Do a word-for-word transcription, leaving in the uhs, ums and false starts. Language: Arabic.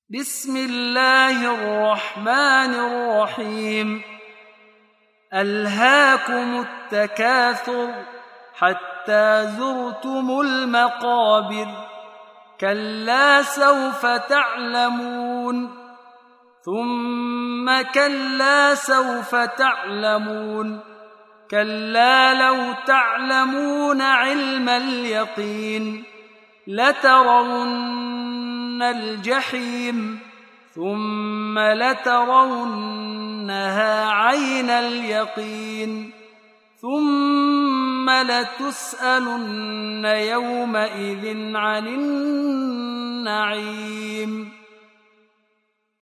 بسم الله الرحمن الرحيم. ألهاكم التكاثر حتى زرتم المقابر، كلا سوف تعلمون ثم كلا سوف تعلمون كلا لو تعلمون علم اليقين لترون الجحيم ثم لترونها عين اليقين ثم لتسألن يومئذ عن النعيم.